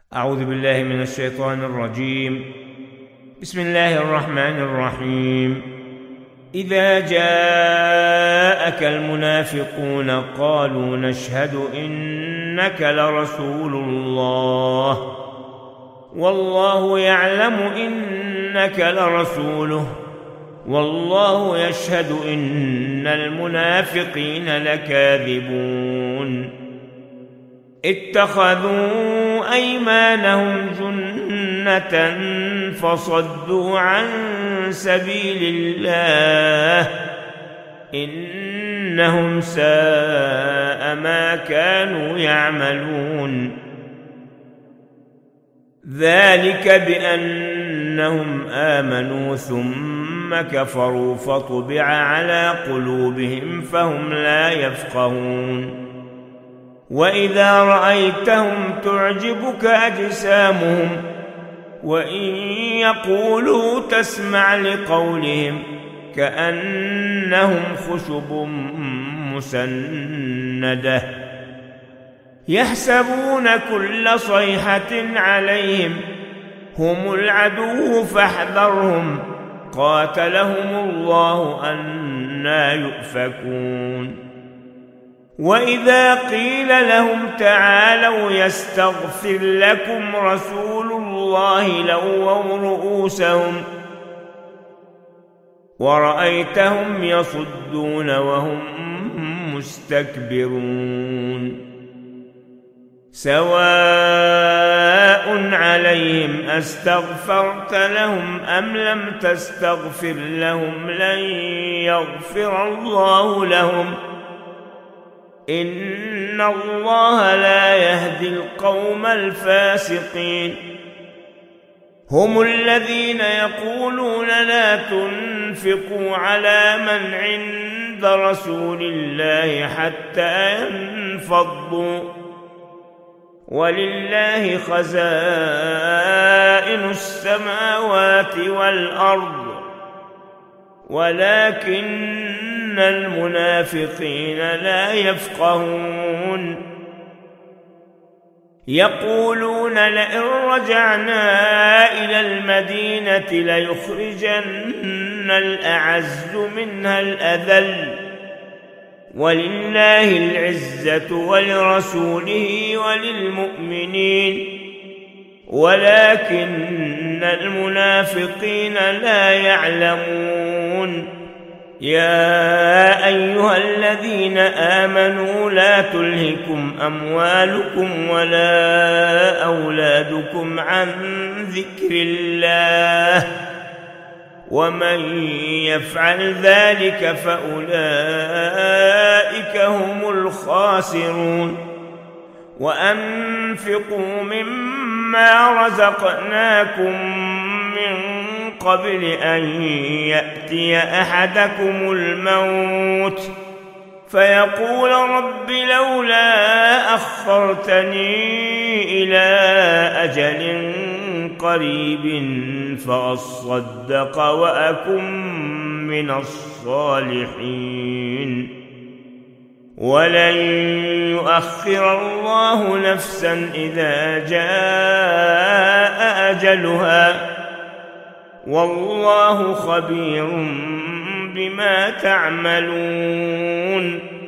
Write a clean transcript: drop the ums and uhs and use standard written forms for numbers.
أعوذ بالله من الشيطان الرجيم. بسم الله الرحمن الرحيم. إذا جاءك المنافقون قالوا نشهد إنك لرسول الله والله يعلم إنك لرسوله والله يشهد إن المنافقين لكاذبون. اتخذوا أيمانهم جنة فصدوا عن سبيل الله إنهم ساء ما كانوا يعملون. ذلك بأنهم آمنوا ثم كفروا فطبع على قلوبهم فهم لا يفقهون. وإذا رأيتهم تعجبك أجسامهم وإن يقولوا تسمع لقولهم كأنهم خشب مسندة يحسبون كل صيحة عليهم هم العدو فاحذرهم قاتلهم الله أنى يؤفكون. وإذا قيل لهم تعالوا يستغفر لكم رسول الله لووا رؤوسهم ورأيتهم يصدون وهم مستكبرون. سواء عليهم أستغفرت لهم أم لم تستغفر لهم لن يغفر الله لهم إن الله لا يهدي القوم الفاسقين. هم الذين يقولون لا تنفقوا على من عند رسول الله حتى ينفضوا ولله خزائن السماوات والأرض ولكن المنافقين لا يفقهون. يقولون لئن رجعنا إلى المدينة ليخرجن الأعز منها الأذل ولله العزة ولرسوله وللمؤمنين ولكن المنافقين لا يعلمون. يا أيها الذين آمنوا لا تلهكم أموالكم ولا أولادكم عن ذكر الله ومن يفعل ذلك فأولئك هم الخاسرون. وأنفقوا مما رزقناكم من قبل أن يأتي أحدكم الموت فيقول رب لولا أخرتني إلى أجل قريب فأصدق وأكن من الصالحين. ولن يؤخر الله نفسا إذا جاء أجلها والله خبير بما تعملون.